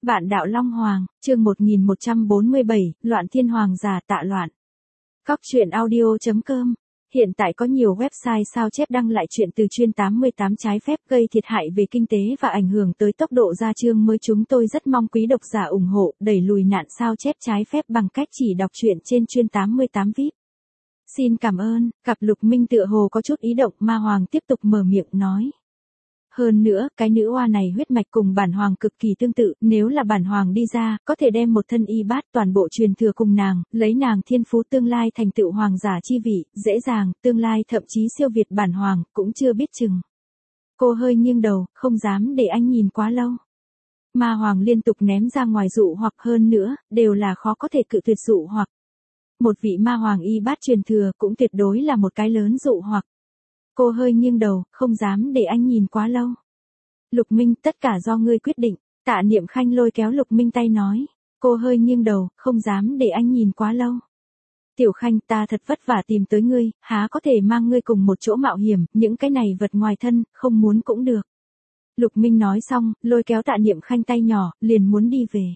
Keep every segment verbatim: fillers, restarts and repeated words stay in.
Vạn đạo Long Hoàng, chương một nghìn một trăm bốn mươi bảy, Loạn Thiên Hoàng giả Tạ Loạn. Cóc truyện audio chấm com. Hiện tại có nhiều website sao chép đăng lại chuyện từ chuyên tám mươi tám trái phép gây thiệt hại về kinh tế và ảnh hưởng tới tốc độ ra chương mới. Chúng tôi rất mong quý độc giả ủng hộ, đẩy lùi nạn sao chép trái phép bằng cách chỉ đọc truyện trên chuyên tám mươi tám víp. Xin cảm ơn. Cặp Lục Minh tựa hồ có chút ý động, Ma Hoàng tiếp tục mở miệng nói. Hơn nữa, cái nữ oa này huyết mạch cùng bản hoàng cực kỳ tương tự, nếu là bản hoàng đi ra, có thể đem một thân y bát toàn bộ truyền thừa cùng nàng, lấy nàng thiên phú tương lai thành tựu hoàng giả chi vị, dễ dàng, tương lai thậm chí siêu việt bản hoàng, cũng chưa biết chừng. Cô hơi nghiêng đầu, không dám để anh nhìn quá lâu. Ma Hoàng liên tục ném ra ngoài dụ hoặc, hơn nữa, đều là khó có thể cự tuyệt dụ hoặc. Một vị ma hoàng y bát truyền thừa cũng tuyệt đối là một cái lớn dụ hoặc. Cô hơi nghiêng đầu, không dám để anh nhìn quá lâu. Lục Minh, tất cả do ngươi quyết định. Tạ Niệm Khanh lôi kéo Lục Minh tay nói. Cô hơi nghiêng đầu, không dám để anh nhìn quá lâu. Tiểu Khanh, ta thật vất vả tìm tới ngươi, há có thể mang ngươi cùng một chỗ mạo hiểm, những cái này vật ngoài thân, không muốn cũng được. Lục Minh nói xong, lôi kéo Tạ Niệm Khanh tay nhỏ, liền muốn đi về.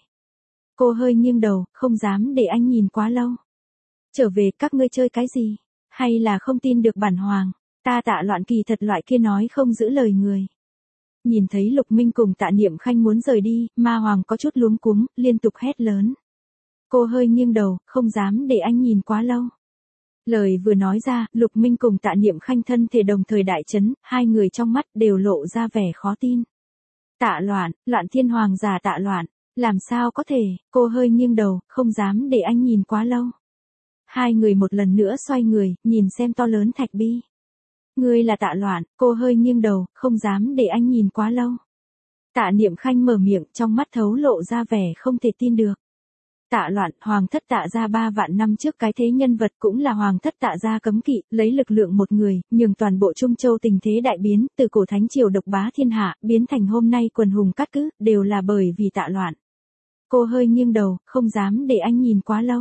Cô hơi nghiêng đầu, không dám để anh nhìn quá lâu. Trở về, các ngươi chơi cái gì? Hay là không tin được bản hoàng? Ta Tạ Loạn kỳ thật loại kia nói không giữ lời người. Nhìn thấy Lục Minh cùng Tạ Niệm Khanh muốn rời đi, Ma Hoàng có chút luống cuống, liên tục hét lớn. Cô hơi nghiêng đầu, không dám để anh nhìn quá lâu. Lời vừa nói ra, Lục Minh cùng Tạ Niệm Khanh thân thể đồng thời đại chấn, hai người trong mắt đều lộ ra vẻ khó tin. Tạ Loạn, Loạn Thiên Hoàng giả Tạ Loạn, làm sao có thể? Cô hơi nghiêng đầu, không dám để anh nhìn quá lâu. Hai người một lần nữa xoay người, nhìn xem to lớn thạch bi. Ngươi là Tạ Loạn, cô hơi nghiêng đầu, không dám để anh nhìn quá lâu. Tạ Niệm Khanh mở miệng, trong mắt thấu lộ ra vẻ không thể tin được. Tạ Loạn, hoàng thất Tạ gia ba vạn năm trước cái thế nhân vật, cũng là hoàng thất Tạ gia cấm kỵ, lấy lực lượng một người, nhường toàn bộ Trung Châu tình thế đại biến, từ cổ thánh triều độc bá thiên hạ, biến thành hôm nay quần hùng cát cứ, đều là bởi vì Tạ Loạn. Cô hơi nghiêng đầu, không dám để anh nhìn quá lâu.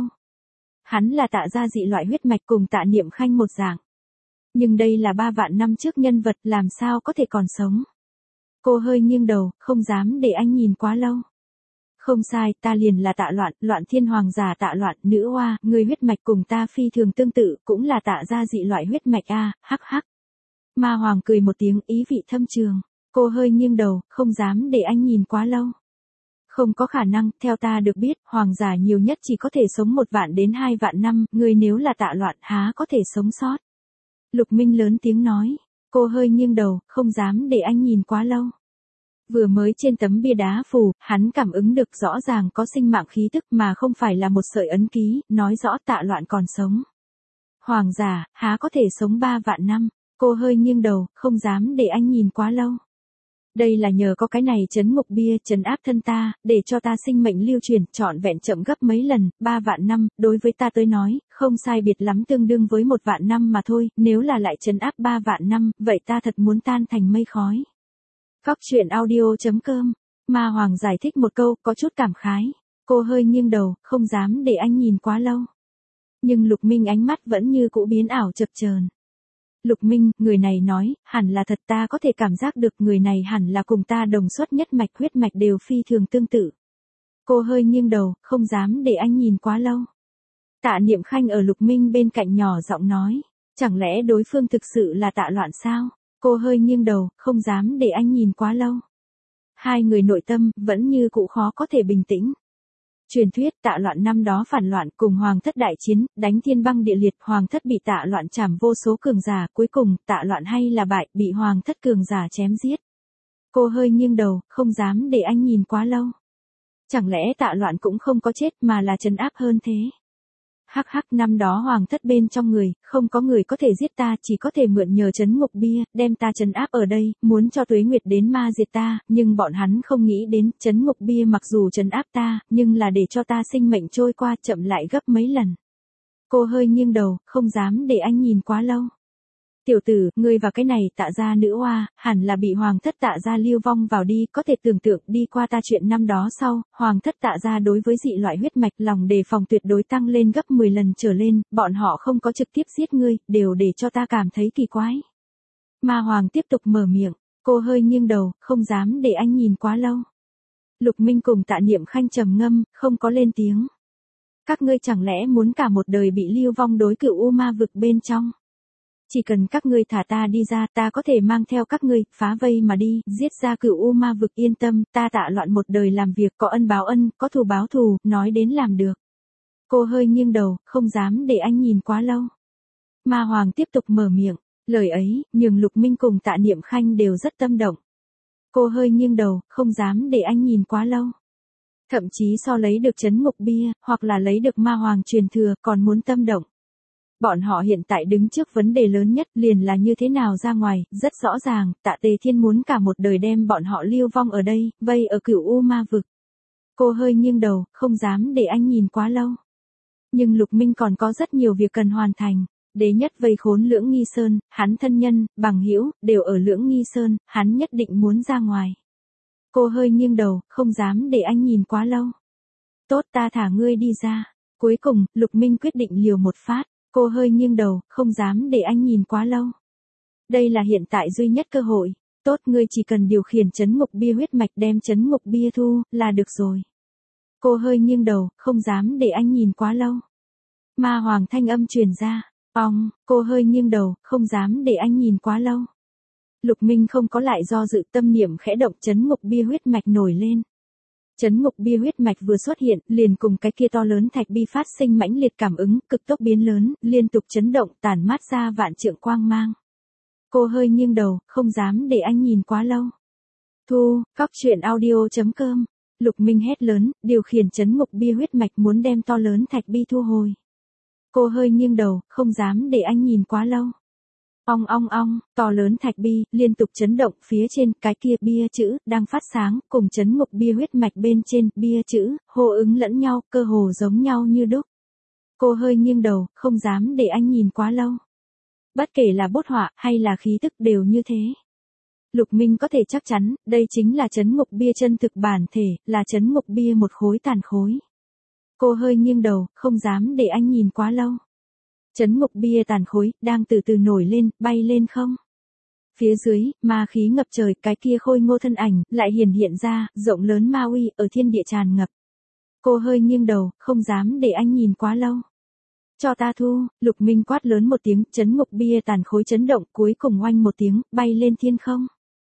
Hắn là Tạ gia dị loại huyết mạch cùng Tạ Niệm Khanh một dạng. Nhưng đây là ba vạn năm trước nhân vật, làm sao có thể còn sống. Cô hơi nghiêng đầu, không dám để anh nhìn quá lâu. Không sai, ta liền là Tạ Loạn, Loạn Thiên Hoàng giả Tạ Loạn, nữ oa, người huyết mạch cùng ta phi thường tương tự, cũng là Tạ gia dị loại huyết mạch a, hắc hắc. Ma Hoàng cười một tiếng, ý vị thâm trường. Cô hơi nghiêng đầu, không dám để anh nhìn quá lâu. Không có khả năng, theo ta được biết, hoàng giả nhiều nhất chỉ có thể sống một vạn đến hai vạn năm, người nếu là Tạ Loạn há có thể sống sót. Lục Minh lớn tiếng nói. Cô hơi nghiêng đầu, không dám để anh nhìn quá lâu. Vừa mới trên tấm bia đá phù, hắn cảm ứng được rõ ràng có sinh mạng khí tức mà không phải là một sợi ấn ký, nói rõ Tạ Loạn còn sống. Hoàng giả, há có thể sống ba vạn năm. Cô hơi nghiêng đầu, không dám để anh nhìn quá lâu. Đây là nhờ có cái này trấn ngục bia trấn áp thân ta, để cho ta sinh mệnh lưu truyền, trọn vẹn chậm gấp mấy lần, ba vạn năm, đối với ta tới nói, không sai biệt lắm tương đương với một vạn năm mà thôi, nếu là lại trấn áp ba vạn năm, vậy ta thật muốn tan thành mây khói. Cóc truyện audio chấm com. Ma Hoàng giải thích một câu, có chút cảm khái. Cô hơi nghiêng đầu, không dám để anh nhìn quá lâu. Nhưng Lục Minh ánh mắt vẫn như cũ biến ảo chập chờn. Lục Minh, người này nói, hẳn là thật, ta có thể cảm giác được người này hẳn là cùng ta đồng xuất nhất mạch, huyết mạch đều phi thường tương tự. Cô hơi nghiêng đầu, không dám để anh nhìn quá lâu. Tạ Niệm Khanh ở Lục Minh bên cạnh nhỏ giọng nói, chẳng lẽ đối phương thực sự là Tạ Loạn sao? Cô hơi nghiêng đầu, không dám để anh nhìn quá lâu. Hai người nội tâm, vẫn như cũ khó có thể bình tĩnh. Truyền thuyết Tạ Loạn năm đó phản loạn cùng hoàng thất đại chiến, đánh thiên băng địa liệt, hoàng thất bị Tạ Loạn trảm vô số cường giả, cuối cùng Tạ Loạn hay là bại, bị hoàng thất cường giả chém giết. Cô hơi nghiêng đầu, không dám để anh nhìn quá lâu. Chẳng lẽ Tạ Loạn cũng không có chết mà là trấn áp hơn thế? Hắc hắc, năm đó hoàng thất bên trong người, không có người có thể giết ta, chỉ có thể mượn nhờ trấn ngục bia, đem ta trấn áp ở đây, muốn cho Tuế Nguyệt đến ma diệt ta, nhưng bọn hắn không nghĩ đến, trấn ngục bia mặc dù trấn áp ta, nhưng là để cho ta sinh mệnh trôi qua chậm lại gấp mấy lần. Cô hơi nghiêng đầu, không dám để anh nhìn quá lâu. Tiểu tử, ngươi và cái này Tạ gia nữ oa, hẳn là bị hoàng thất Tạ gia lưu vong vào đi, có thể tưởng tượng đi qua ta chuyện năm đó sau, hoàng thất Tạ gia đối với dị loại huyết mạch lòng đề phòng tuyệt đối tăng lên gấp mười lần trở lên, bọn họ không có trực tiếp giết ngươi, đều để cho ta cảm thấy kỳ quái. Ma Hoàng tiếp tục mở miệng, cô hơi nghiêng đầu, không dám để anh nhìn quá lâu. Lục Minh cùng Tạ Niệm Khanh trầm ngâm, không có lên tiếng. Các ngươi chẳng lẽ muốn cả một đời bị lưu vong đối cựu u ma vực bên trong? Chỉ cần các ngươi thả ta đi ra, ta có thể mang theo các ngươi, phá vây mà đi, giết ra cựu u ma vực, yên tâm, ta Tạ Loạn một đời làm việc, có ân báo ân, có thù báo thù, nói đến làm được. Cô hơi nghiêng đầu, không dám để anh nhìn quá lâu. Ma Hoàng tiếp tục mở miệng, lời ấy, nhường Lục Minh cùng Tạ Niệm Khanh đều rất tâm động. Cô hơi nghiêng đầu, không dám để anh nhìn quá lâu. Thậm chí so lấy được trấn ngục bia, hoặc là lấy được Ma Hoàng truyền thừa, còn muốn tâm động. Bọn họ hiện tại đứng trước vấn đề lớn nhất liền là như thế nào ra ngoài, rất rõ ràng, Tạ Tề Thiên muốn cả một đời đem bọn họ lưu vong ở đây, vây ở cửu u ma vực. Cô hơi nghiêng đầu, không dám để anh nhìn quá lâu. Nhưng Lục Minh còn có rất nhiều việc cần hoàn thành. Đế nhất vây khốn Lưỡng Nghi Sơn, hắn thân nhân, bằng hữu đều ở Lưỡng Nghi Sơn, hắn nhất định muốn ra ngoài. Cô hơi nghiêng đầu, không dám để anh nhìn quá lâu. Tốt, ta thả ngươi đi ra. Cuối cùng, Lục Minh quyết định liều một phát. Cô hơi nghiêng đầu, không dám để anh nhìn quá lâu. Đây là hiện tại duy nhất cơ hội. Tốt, ngươi chỉ cần điều khiển trấn ngục bia huyết mạch đem trấn ngục bia thu, là được rồi. Cô hơi nghiêng đầu, không dám để anh nhìn quá lâu. Ma Hoàng thanh âm truyền ra. Ong, cô hơi nghiêng đầu, không dám để anh nhìn quá lâu. Lục Minh không có lại do dự, tâm niệm khẽ động, trấn ngục bia huyết mạch nổi lên. Trấn ngục bia huyết mạch vừa xuất hiện, liền cùng cái kia to lớn thạch bi phát sinh mãnh liệt cảm ứng, cực tốc biến lớn, liên tục chấn động, tản mát ra vạn trượng quang mang. Cô hơi nghiêng đầu, không dám để anh nhìn quá lâu. Thu, cóc truyện audio chấm com. Lục Minh hét lớn, điều khiển trấn ngục bia huyết mạch muốn đem to lớn thạch bi thu hồi. Cô hơi nghiêng đầu, không dám để anh nhìn quá lâu. Ong ong ong, to lớn thạch bi, liên tục chấn động, phía trên, cái kia bia chữ, đang phát sáng, cùng trấn ngục bia huyết mạch bên trên, bia chữ, hô ứng lẫn nhau, cơ hồ giống nhau như đúc. Cô hơi nghiêng đầu, không dám để anh nhìn quá lâu. Bất kể là bút họa, hay là khí tức đều như thế. Lục Minh có thể chắc chắn, đây chính là trấn ngục bia chân thực bản thể, là trấn ngục bia một khối tàn khối. Cô hơi nghiêng đầu, không dám để anh nhìn quá lâu. Trấn ngục bia tàn khối, đang từ từ nổi lên, bay lên không. Phía dưới, ma khí ngập trời, cái kia khôi ngô thân ảnh, lại hiển hiện ra, rộng lớn ma uy, ở thiên địa tràn ngập. Cô hơi nghiêng đầu, không dám để anh nhìn quá lâu. Cho ta thu, Lục Minh quát lớn một tiếng, trấn ngục bia tàn khối chấn động, cuối cùng oanh một tiếng, bay lên thiên không.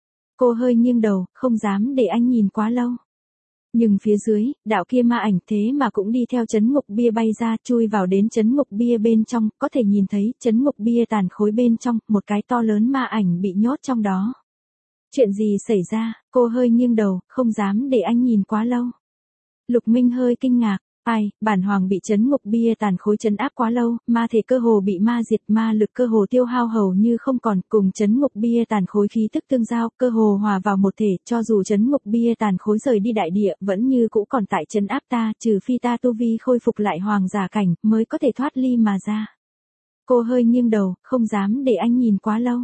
Cô hơi nghiêng đầu, không dám để anh nhìn quá lâu. Nhưng phía dưới, đạo kia ma ảnh thế mà cũng đi theo trấn ngục bia bay ra, chui vào đến trấn ngục bia bên trong, có thể nhìn thấy, trấn ngục bia tàn khối bên trong, một cái to lớn ma ảnh bị nhốt trong đó. Chuyện gì xảy ra, cô hơi nghiêng đầu, không dám để anh nhìn quá lâu. Lục Minh hơi kinh ngạc, ai, bản hoàng bị trấn ngục bia tàn khối trấn áp quá lâu, ma thể cơ hồ bị ma diệt, ma lực cơ hồ tiêu hao hầu như không còn, cùng trấn ngục bia tàn khối khí tức tương giao, cơ hồ hòa vào một thể, cho dù trấn ngục bia tàn khối rời đi đại địa, vẫn như cũ còn tại trấn áp ta, trừ phi ta tu vi khôi phục lại hoàng giả cảnh, mới có thể thoát ly mà ra. Cô hơi nghiêng đầu, không dám để anh nhìn quá lâu.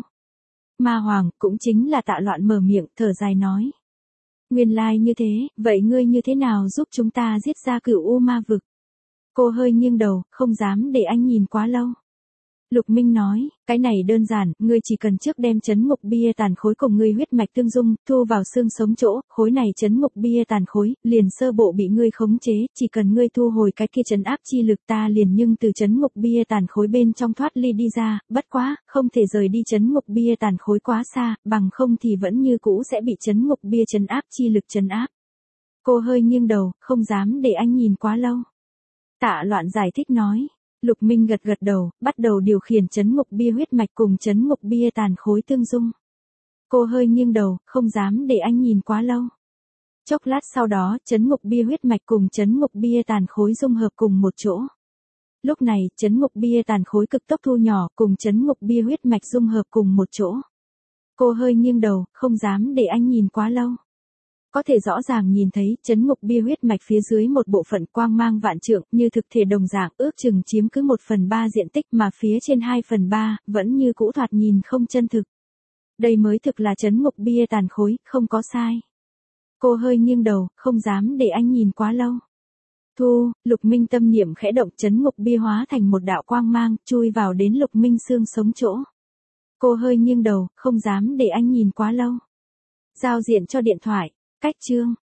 Ma Hoàng, cũng chính là Tạ Loạn mở miệng, thở dài nói. Nguyên lai như thế, vậy ngươi như thế nào giúp chúng ta giết ra cửu u ma vực? Cô hơi nghiêng đầu, không dám để anh nhìn quá lâu. Lục Minh nói, cái này đơn giản, ngươi chỉ cần trước đem trấn ngục bia tàn khối cùng ngươi huyết mạch tương dung, thu vào xương sống chỗ, khối này trấn ngục bia tàn khối, liền sơ bộ bị ngươi khống chế, chỉ cần ngươi thu hồi cái kia trấn áp chi lực ta liền nhưng từ trấn ngục bia tàn khối bên trong thoát ly đi ra, bất quá, không thể rời đi trấn ngục bia tàn khối quá xa, bằng không thì vẫn như cũ sẽ bị trấn ngục bia trấn áp chi lực trấn áp. Cô hơi nghiêng đầu, không dám để anh nhìn quá lâu. Tạ Loạn giải thích nói. Lục Minh gật gật đầu, bắt đầu điều khiển trấn ngục bia huyết mạch cùng trấn ngục bia tàn khối tương dung. Cô hơi nghiêng đầu, không dám để anh nhìn quá lâu. Chốc lát sau đó, trấn ngục bia huyết mạch cùng trấn ngục bia tàn khối dung hợp cùng một chỗ. Lúc này, trấn ngục bia tàn khối cực tốc thu nhỏ cùng trấn ngục bia huyết mạch dung hợp cùng một chỗ. Cô hơi nghiêng đầu, không dám để anh nhìn quá lâu. Có thể rõ ràng nhìn thấy, trấn ngục bia huyết mạch phía dưới một bộ phận quang mang vạn trượng, như thực thể đồng dạng, ước chừng chiếm cứ một phần ba diện tích mà phía trên hai phần ba, vẫn như cũ thoạt nhìn không chân thực. Đây mới thực là trấn ngục bia tàn khối, không có sai. Cô hơi nghiêng đầu, không dám để anh nhìn quá lâu. Thu, Lục Minh tâm niệm khẽ động, trấn ngục bia hóa thành một đạo quang mang, chui vào đến Lục Minh xương sống chỗ. Cô hơi nghiêng đầu, không dám để anh nhìn quá lâu. Giao diện cho điện thoại. Cách chương